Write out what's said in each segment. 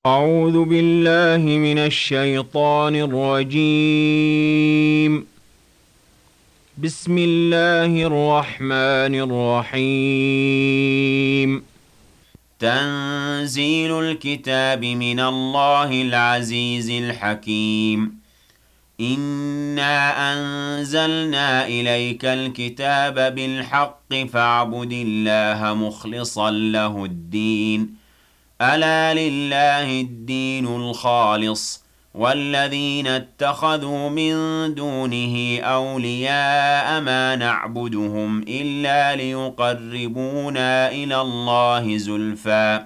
أعوذ بالله من الشيطان الرجيم. بسم الله الرحمن الرحيم. تنزيل الكتاب من الله العزيز الحكيم. إنا أنزلنا إليك الكتاب بالحق فاعبد الله مخلصا له الدين. ألا لله الدين الخالص، والذين اتخذوا من دونه أولياء ما نعبدهم إلا ليقربونا إلى الله زلفى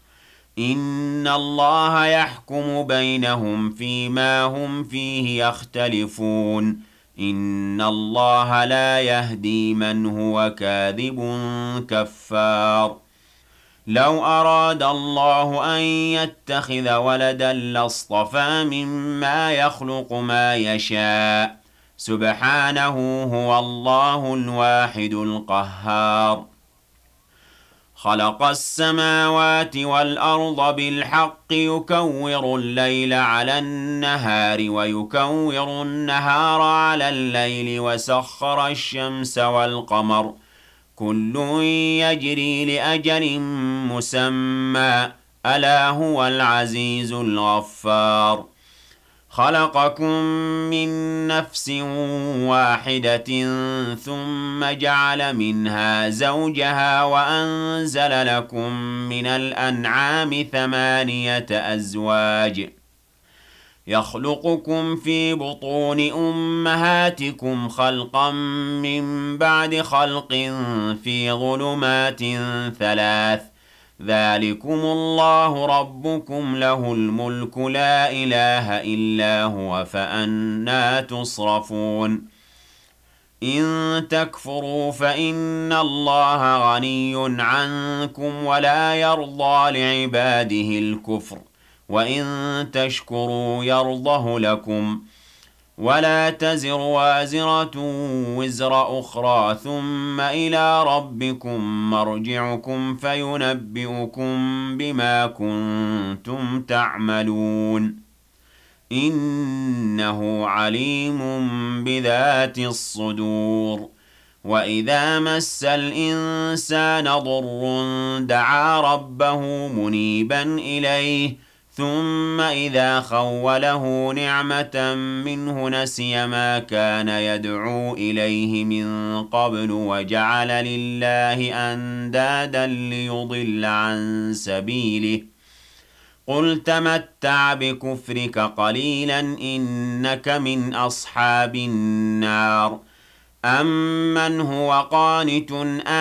إن الله يحكم بينهم فيما هم فيه يختلفون. إن الله لا يهدي من هو كاذب كفار. لو أراد الله أن يتخذ ولدا لاصطفى مما يخلق ما يشاء. سبحانه هو الله الواحد القهار. خلق السماوات والأرض بالحق يكور الليل على النهار ويكور النهار على الليل وسخر الشمس والقمر كل يجري لأجل مسمى ألا هو العزيز الغفار. خلقكم من نفس واحدة ثم جعل منها زوجها وأنزل لكم من الأنعام 8 أزواج يخلقكم في بطون أمهاتكم خلقا من بعد خلق في ظلمات 3. ذلكم الله ربكم له الملك لا إله إلا هو فأنى تصرفون. إن تكفروا فإن الله غني عنكم ولا يرضى لعباده الكفر، وإن تشكروا يرضه لكم. ولا تزر وازرة وزر أخرى ثم إلى ربكم مرجعكم فينبئكم بما كنتم تعملون. إنه عليم بذات الصدور. وإذا مس الإنسان ضر دعا ربه منيبا إليه ثم إذا خوله نعمة منه نسي ما كان يدعو إليه من قبل وجعل لله أندادا ليضل عن سبيله. قل تمتع بكفرك قليلا إنك من أصحاب النار. أَمَّنْ هُوَ قَانِتٌ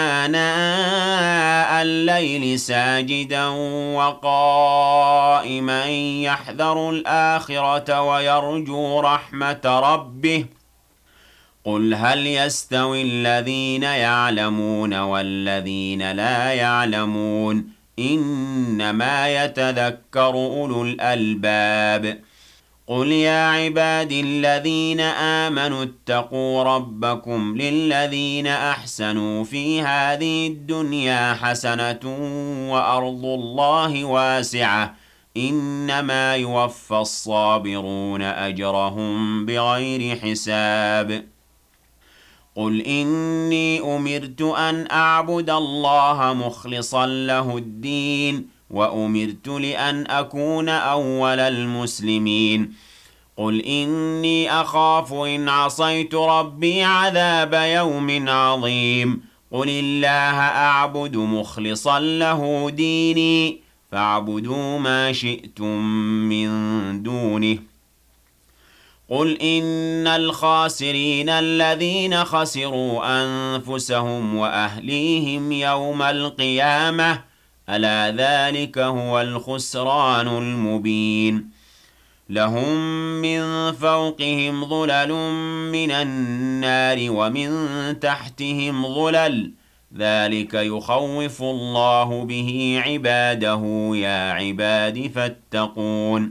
آنَاءَ اللَّيْلِ سَاجِدًا وَقَائِمًا يَحْذَرُ الْآخِرَةَ وَيَرْجُو رَحْمَةَ رَبِّهِ. قُلْ هَلْ يَسْتَوِي الَّذِينَ يَعْلَمُونَ وَالَّذِينَ لَا يَعْلَمُونَ إِنَّمَا يَتَذَكَّرُ أُولُو الْأَلْبَابِ. قل يا عبادي الذين آمنوا اتقوا ربكم للذين أحسنوا في هذه الدنيا حسنة وأرض الله واسعة إنما يوفى الصابرون أجرهم بغير حساب. قل إني أمرت أن أعبد الله مخلصا له الدين وأمرت لأن أكون أول المسلمين. قل إني أخاف إن عصيت ربي عذاب يوم عظيم. قل الله أعبد مخلصا له ديني فاعبدوا ما شئتم من دونه. قل إن الخاسرين الذين خسروا أنفسهم وأهليهم يوم القيامة ألا ذلك هو الخسران المبين. لهم من فوقهم ظلل من النار ومن تحتهم ظلل ذلك يخوف الله به عباده يا عباد فاتقون.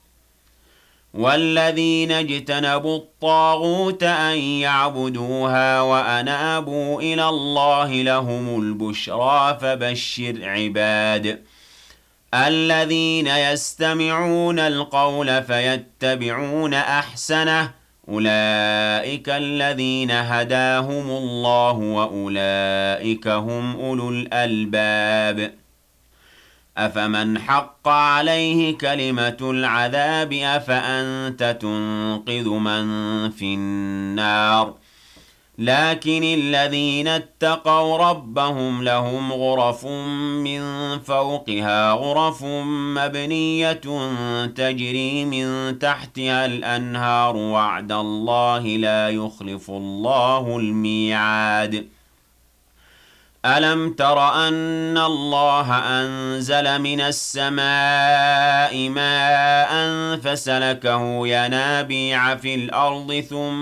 والذين اجتنبوا الطاغوت أن يعبدوها وأنابوا إلى الله لهم البشرى فبشر عباد. الذين يستمعون القول فيتبعون أحسنه أولئك الذين هداهم الله وأولئك هم أولو الألباب أفمن حق عليه كلمة العذاب أفأنت تنقذ من في النار لكن الذين اتقوا ربهم لهم غرف من فوقها غرف مبنية تجري من تحتها الأنهار وعد الله لا يخلف الله الميعاد ألم تر أن الله أنزل من السماء ماء فسلكه ينابيع في الأرض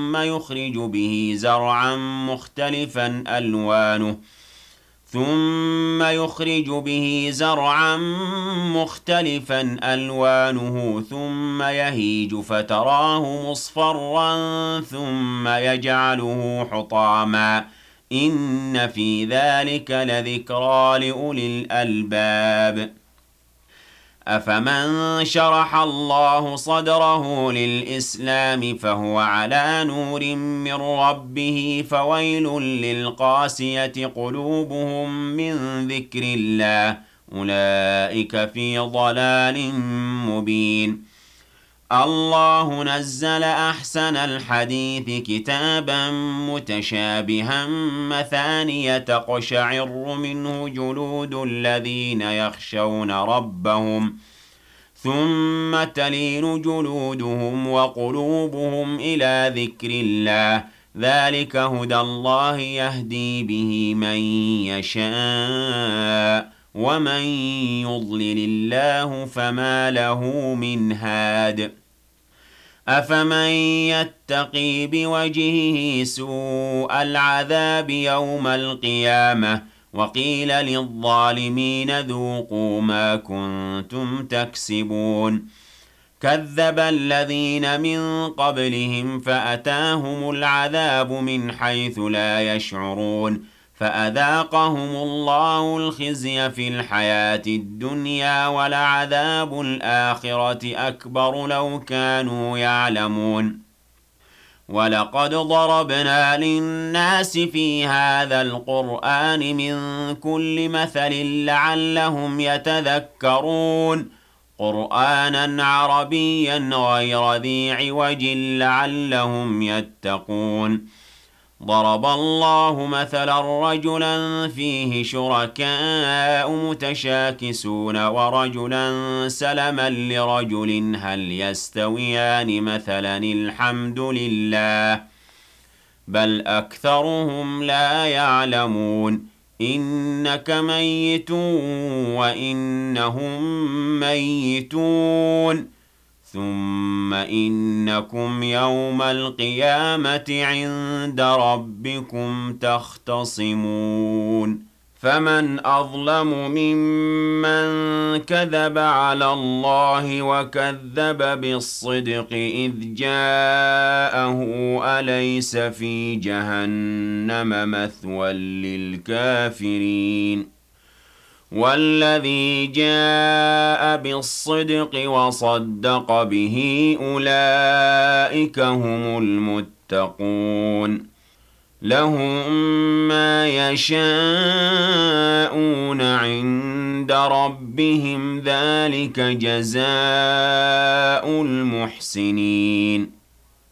ثم يخرج به زرعا مختلفا ألوانه ثم يهيج فتراه مصفرا ثم يجعله حطاما إن في ذلك لذكرى لأولي الألباب أفمن شرح الله صدره للإسلام فهو على نور من ربه فويل للقاسية قلوبهم من ذكر الله أولئك في ضلال مبين الله نزل أحسن الحديث كتابا متشابها مثانية تقشعر منه جلود الذين يخشون ربهم ثم تلين جلودهم وقلوبهم إلى ذكر الله ذلك هدى الله يهدي به من يشاء ومن يضلل الله فما له من هاد أفمن يتقي بوجهه سوء العذاب يوم القيامة وقيل للظالمين ذوقوا ما كنتم تكسبون كذب الذين من قبلهم فأتاهم العذاب من حيث لا يشعرون فأذاقهم الله الخزي في الحياة الدنيا ولعذاب الآخرة أكبر لو كانوا يعلمون ولقد ضربنا للناس في هذا القرآن من كل مثل لعلهم يتذكرون قرآنا عربيا غير ذي عوج لعلهم يتقون ضرب الله مثلا رجلا فيه شركاء متشاكسون ورجلا سلما لرجل هل يستويان مثلا الحمد لله بل أكثرهم لا يعلمون إنك ميت وإنهم ميتون ثم إنكم يوم القيامة عند ربكم تختصمون فمن أظلم ممن كذب على الله وكذب بالصدق إذ جاءه أليس في جهنم مثوى للكافرين والذي جاء بالصدق وصدق به أولئك هم المتقون لهم ما يشاءون عند ربهم ذلك جزاء المحسنين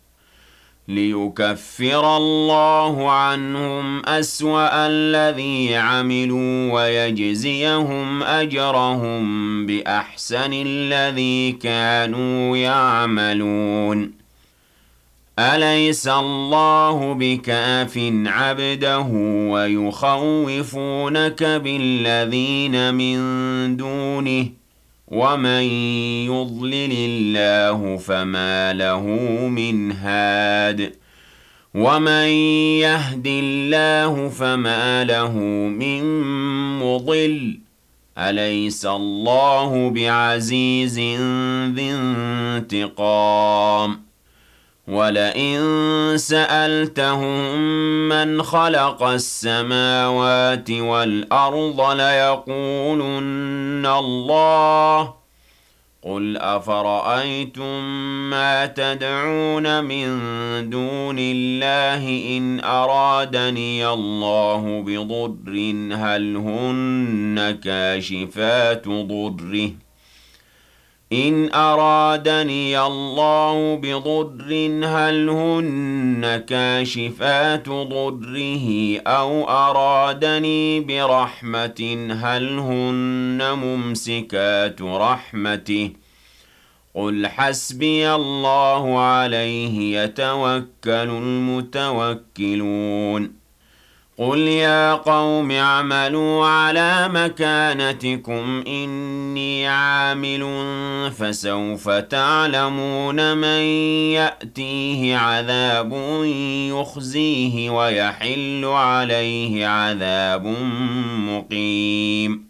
ليكفر الله عنهم أسوأ الذي عملوا ويجزيهم أجرهم بأحسن الذي كانوا يعملون أليس الله بكاف عبده ويخوفونك بالذين من دونه ومن يضلل الله فما له من هاد ومن يهد الله فما له من مضل أليس الله بعزيز ذي انتقام وَلَئِن سَأَلْتَهُم مَّنْ خَلَقَ السَّمَاوَاتِ وَالْأَرْضَ لَيَقُولُنَّ اللَّهُ قُلْ أَفَرَأَيْتُم مَّا تَدْعُونَ مِن دُونِ اللَّهِ إِنْ أَرَادَنِيَ اللَّهُ بِضُرٍّ هَلْ هُنَّ كَاشِفَاتُ ضُرِّهِ إِنْ أَرَادَنِيَ اللَّهُ بِضُرٍّ هَلْ هُنَّ كَاشِفَاتُ ضُرِّهِ أَوْ أَرَادَنِي بِرَحْمَةٍ هَلْ هُنَّ مُمْسِكَاتُ رَحْمَتِهِ قُلْ حَسْبِيَ اللَّهُ عَلَيْهِ يَتَوَكَّلُ الْمُتَوَكِّلُونَ قُلْ يَا قَوْمِ اعْمَلُوا عَلَىٰ مَكَانَتِكُمْ إِنِّي عَامِلٌ فَسَوْفَ تَعْلَمُونَ مَن يَأْتِيهِ عَذَابٌ يُخْزِيهِ وَيَحِلُّ عَلَيْهِ عَذَابٌ مُّقِيمٌ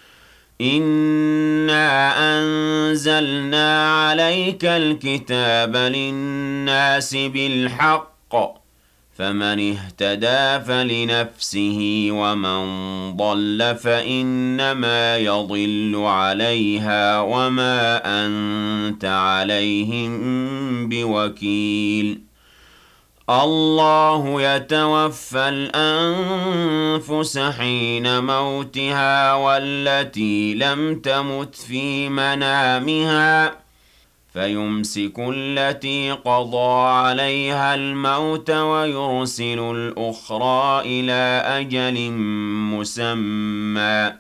إِنَّا أَنزَلْنَا عَلَيْكَ الْكِتَابَ لِلنَّاسِ بِالْحَقِّ فَمَنِ اهْتَدَىٰ فَلِنَفْسِهِ وَمَن ضَلَّ فَإِنَّمَا يَضِلُّ عَلَيْهَا وَمَا أَنتَ عَلَيْهِم بِوَكِيلٍ اللَّهُ يَتَوَفَّى الْأَنفُسَ حِينَ مَوْتِهَا وَالَّتِي لَمْ تَمُتْ فِي مَنَامِهَا فَيُمْسِكُ الَّتِي قَضَىٰ عَلَيْهَا الْمَوْتَ وَيُرْسِلُ الْأُخْرَىٰ إِلَىٰ أَجَلٍ مُّسَمًّى ۚ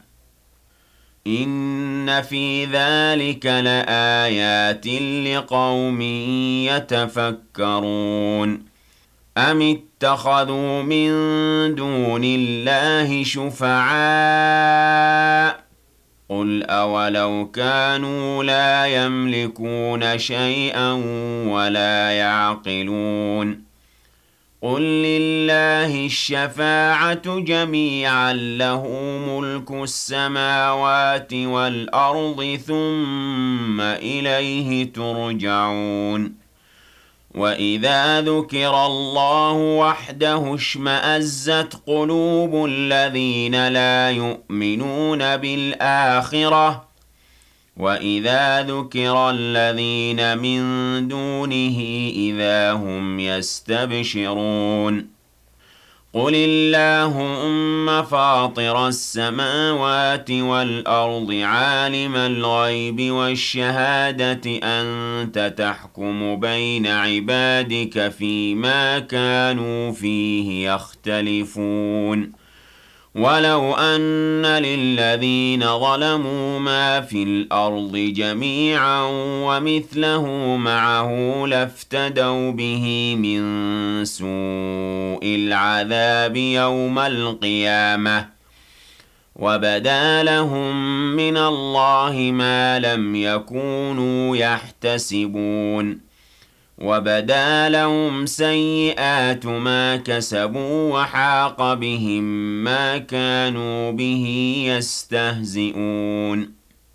إِنَّ فِي ذَٰلِكَ لَآيَاتٍ لِّقَوْمٍ يَتَفَكَّرُونَ أَمِ اتَّخَذُوا مِن دُونِ اللَّهِ شُفَعَاءَ قُلْ أَوَلَوْ كَانُوا لَا يَمْلِكُونَ شَيْئًا وَلَا يَعْقِلُونَ قُل لِّلَّهِ الشَّفَاعَةُ جَمِيعًا لَّهُ مُلْكُ السَّمَاوَاتِ وَالْأَرْضِ ثُمَّ إِلَيْهِ تُرْجَعُونَ وَإِذَا ذُكِرَ اللَّهُ وَحْدَهُ اشْمَأَزَّتْ قُلُوبُ الَّذِينَ لَا يُؤْمِنُونَ بِالْآخِرَةِ وَإِذَا ذُكِرَ الَّذِينَ مِن دُونِهِ إِذَا هُمْ يَسْتَبْشِرُونَ قُلِ اللَّهُمَّ فَاطِرَ السَّمَاوَاتِ وَالْأَرْضِ عَالِمَ الْغَيْبِ وَالشَّهَادَةِ أَنتَ تَحْكُمُ بَيْنَ عِبَادِكَ فِيمَا كَانُوا فِيهِ يَخْتَلِفُونَ وَلَوْ أَنَّ لِلَّذِينَ ظَلَمُوا مَا فِي الْأَرْضِ جَمِيعًا وَمِثْلَهُ مَعَهُ لَافْتَدَوْا بِهِ مِن سُوءِ الْعَذَابِ يَوْمَ الْقِيَامَةِ وَبَدَا لَهُم مِّنَ اللَّهِ مَا لَمْ يَكُونُوا يَحْتَسِبُونَ وَبَدَا لَهُمْ سَيِّئَاتُ مَا كَسَبُوا وَحَاقَ بِهِم مَّا كَانُوا بِهِ يَسْتَهْزِئُونَ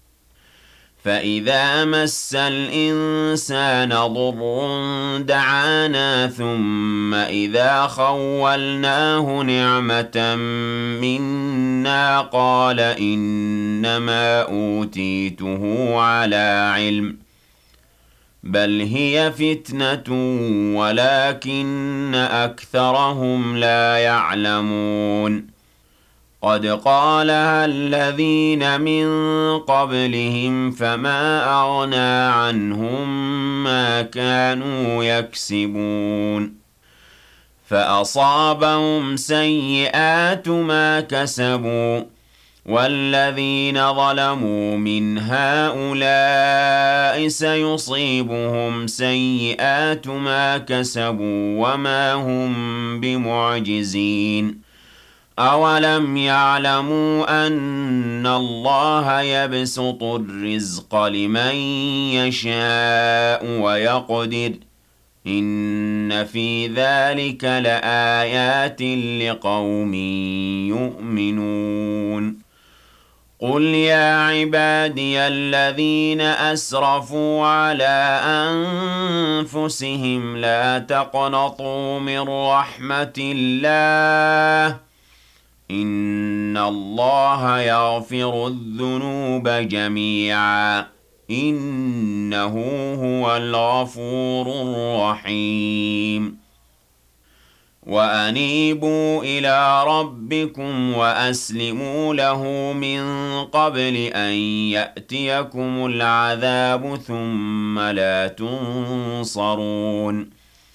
فَإِذَا مَسَّ الْإِنسَانَ ضُرٌّ دَعَانَا ثُمَّ إِذَا خَوَّلْنَاهُ نِعْمَةً مِّنَّا قَالَ إِنَّمَا أُوتِيتُهُ عَلَىٰ عِلْمٍ بَلْ هِيَ فِتْنَةٌ وَلَٰكِنَّ أَكْثَرَهُمْ لَا يَعْلَمُونَ قَدْ قَالَهَا الَّذِينَ مِن قَبْلِهِمْ فَمَا أَغْنَىٰ عَنْهُم مَّا كَانُوا يَكْسِبُونَ فَأَصَابَهُمْ سَيِّئَاتُ مَا كَسَبُوا وَالَّذِينَ ظَلَمُوا مِنْ هَٰؤُلَاءِ سَيُصِيبُهُمْ سَيِّئَاتُ مَا كَسَبُوا وَمَا هُم بِمُعْجِزِينَ أَوَلَمْ يَعْلَمُوا أَنَّ اللَّهَ يَبْسُطُ الرِّزْقَ لِمَن يَشَاءُ وَيَقْدِرُ إِنَّ فِي ذَلِكَ لَآيَاتٍ لِقَوْمٍ يُؤْمِنُونَ قل يا عبادي الذين أسرفوا على أنفسهم لا تقنطوا من رحمة الله إن الله يغفر الذنوب جميعا إنه هو الغفور الرحيم وأنيبوا إلى ربكم وأسلموا له من قبل أن يأتيكم العذاب ثم لا تنصرون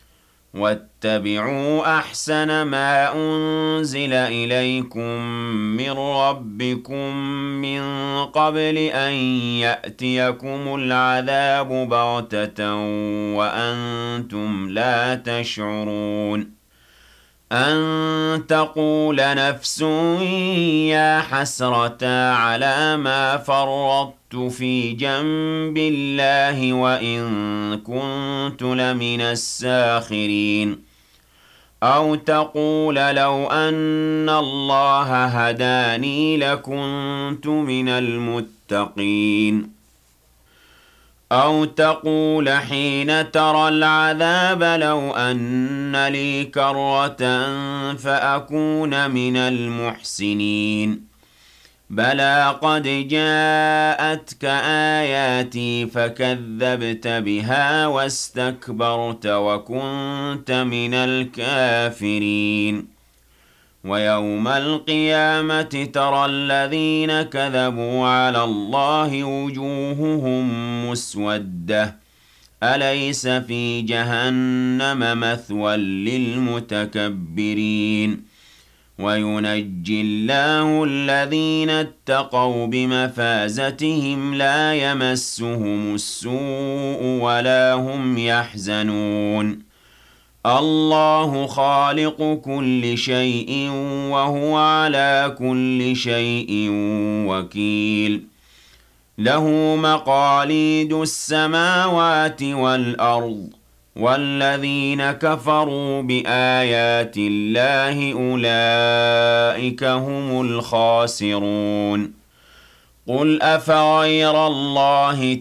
واتبعوا أحسن ما أنزل إليكم من ربكم من قبل أن يأتيكم العذاب بغتة وأنتم لا تشعرون أن تقول نفس يا حسرة على ما فرطت في جنب الله وإن كنت لمن الساخرين أو تقول لو أن الله هداني لكنت من المتقين أو تقول حين ترى العذاب لو أن لي كرة فأكون من المحسنين بلى قد جاءتك آياتي فكذبت بها واستكبرت وكنت من الكافرين ويوم القيامة ترى الذين كذبوا على الله وجوههم مسودة أليس في جهنم مثوى للمتكبرين وينجي الله الذين اتقوا بمفازتهم لا يمسهم السوء ولا هم يحزنون الله خالق كل شيء وهو على كل شيء وكيل له مقاليد السماوات والأرض والذين كفروا بآيات الله أولئك هم الخاسرون قل أفغير الله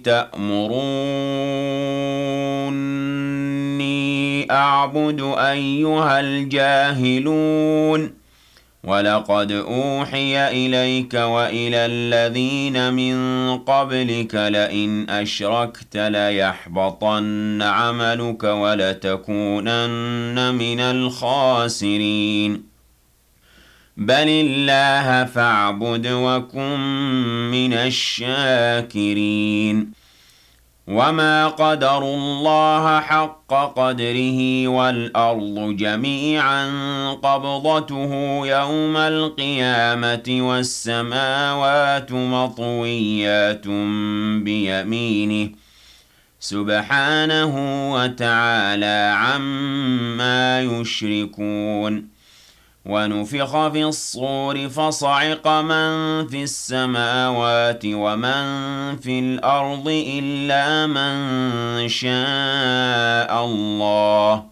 تأمروني أعبد أيها الجاهلون ولقد أوحي إليك وإلى الذين من قبلك لئن أشركت ليحبطن عملك ولتكونن من الخاسرين بل الله فاعبد وكن من الشاكرين وما قدروا الله حق قدره والأرض جميعا قبضته يوم القيامة والسماوات مطويات بيمينه سبحانه وتعالى عما يشركون ونفخ في الصور فصعق من في السماوات ومن في الأرض إلا من شاء الله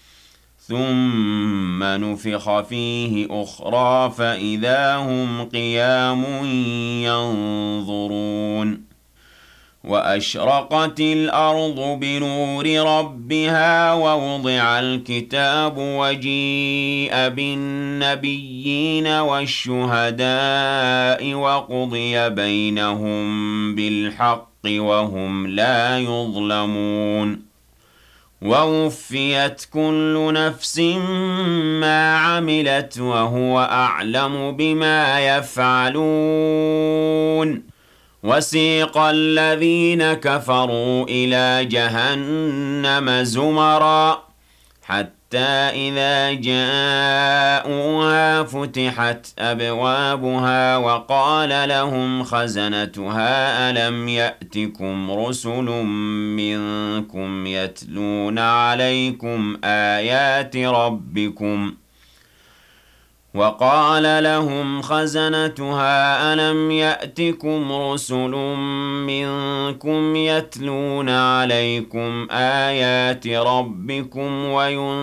ثم نفخ فيه أخرى فإذا هم قيام ينظرون وأشرقت الأرض بنور ربها ووضع الكتاب وجيء بالنبيين والشهداء وقضي بينهم بالحق وهم لا يظلمون ووفيت كل نفس ما عملت وهو أعلم بما يفعلون وسيق الذين كفروا إلى جهنم زمرا حتى إذا جاءوها فتحت أبوابها وقال لهم خزنتها ألم يأتكم رسل منكم يتلون عليكم آيات ربكم وقال لهم خزنتها ألم يأتكم رسل منكم يتلون عليكم آيات ربكم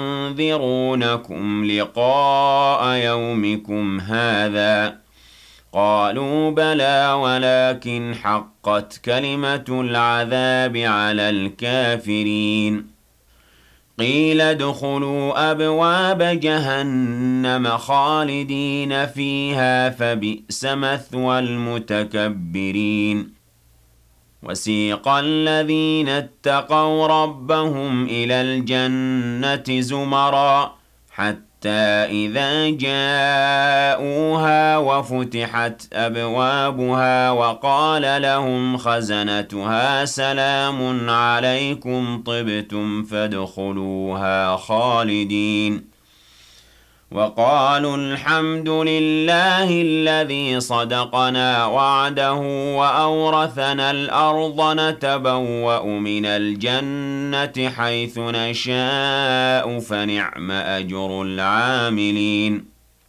وينذرونكم لقاء يومكم هذا قالوا بلى ولكن حقت كلمة العذاب على الكافرين قيل ادخلوا أبواب جهنم خالدين فيها فبئس مثوى المتكبرين وسيق الذين اتقوا ربهم إلى الجنة زمرا حتى إذا جاءوها وفتحت أبوابها وقال لهم خزنتها سلام عليكم طبتم فادخلوها خالدين وقالوا الحمد لله الذي صدقنا وعده وأورثنا الأرض نتبوأ من الجنة حيث نشاء فنعم أجر العاملين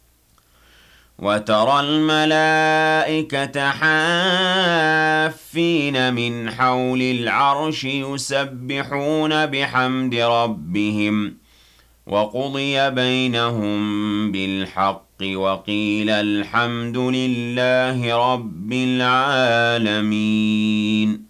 وترى الملائكة حافين من حول العرش يسبحون بحمد ربهم وقضي بينهم بالحق وقيل الحمد لله رب العالمين